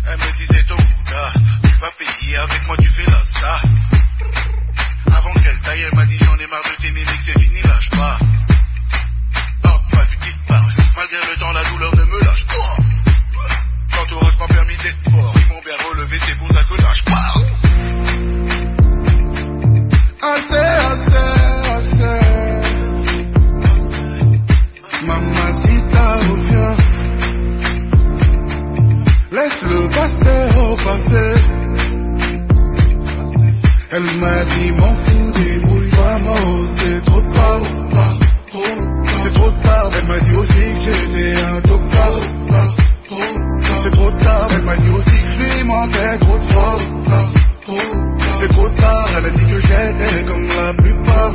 Elle me disait Tokuda, tu vas payer, avec moi tu fais la star. Avant qu'elle taille, elle m'a dit j'en ai marre de tes mimiques, c'est fini, lâche pas. Hop, pas tu disparais. Malgré le temps, la douleur ne me lâche pas. L'entourage m'a permis d'être fort. Ils m'ont bien relevé, c'est pour ça que lâche pas. Assez, assez, assez. Mamacita, reviens. Laisse le passé au passé. Elle m'a dit m'en fous, débrouille-toi, c'est trop tard, c'est trop tard. Elle m'a dit aussi que j'étais un tocard, c'est trop tard. Elle m'a dit aussi que je lui manquais trop de fort, c'est trop tard. Elle a dit que j'étais comme la plupart.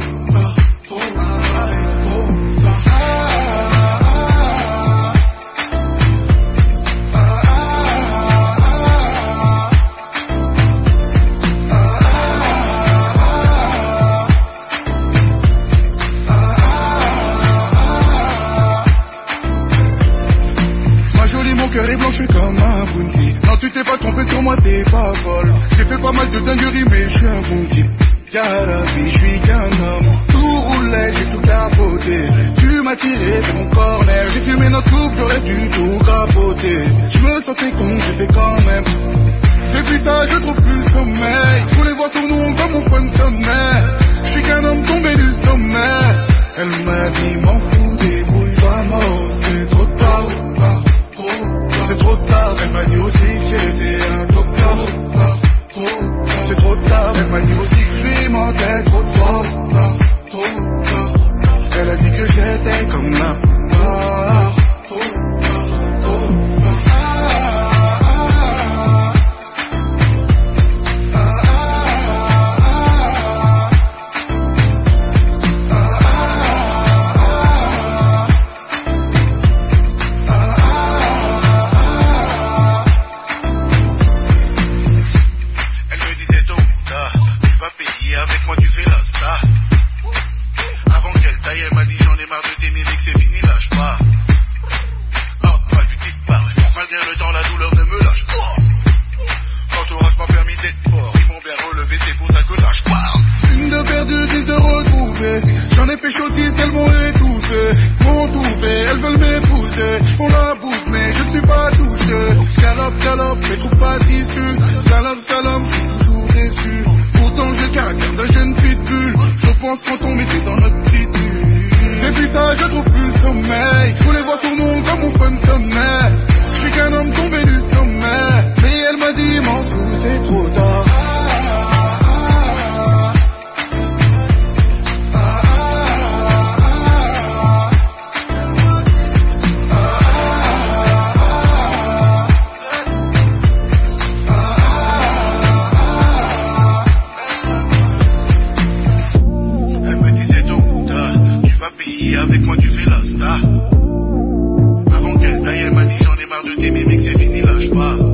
Mon cœur est blanchi comme un bounty. Non, tu t'es pas trompé sur moi, t'es pas folle. J'ai fait pas mal de dingueries, mais je suis un bon type. Y'a la vie, je suis qu'un homme. Tout roulait, j'ai tout capoté. Tu m'as tiré de mon corner. J'ai fumé notre coupe, j'aurais dû tout capoter. Je me sentais con, j'ai fait quand même. Depuis ça, je trouve plus le sommeil. Je voulais voir ton nom comme mon fun sommet. Je suis qu'un homme tombé du sommet. Elle m'a dit m'en fous, débrouille-toi, mort, c'est trop tard. C'est trop tard, elle m'a dit aussi que j'étais un tocard. C'est trop tard, elle m'a dit aussi que je lui manquais trop de fort. Elle a dit que j'étais comme la part. Avec moi tu fais la star. Avant qu'elle taille, elle m'a dit j'en ai marre de tes mimiques, c'est fini, lâche pas. Hop, pas tu disparais. Malgré le temps, la douleur ne me lâche pas. L'entourage m'a permis d'être fort. Ils m'ont bien relevé, c'est pour ça que lâche pas. Une de perdue, 10 de retrouvée. J'en ai pécho 10 qu'elles m'ont étouffé. M'ont tout fait, elles veulent m'épouser. On la bouffe, mais je ne suis pas touché. Salope, salope, mais trouve pas d'issue. Salope, salope, je suis toujours déçu. Pourtant j'ai le caractère de jeune pitbull. Je pense quand on mettait dans notre petite bulle. Depuis ça je trouve plus le sommeil. Je voulais voir ton nom comme mon fun sommet. Je suis qu'un homme tombé du sommet. Mais elle m'a dit m'en fous, c'est trop tard. Avec moi tu fais la star. Avant qu'elle taille, elle m'a dit j'en ai marre de tes mimiques, c'est fini, lâche pas.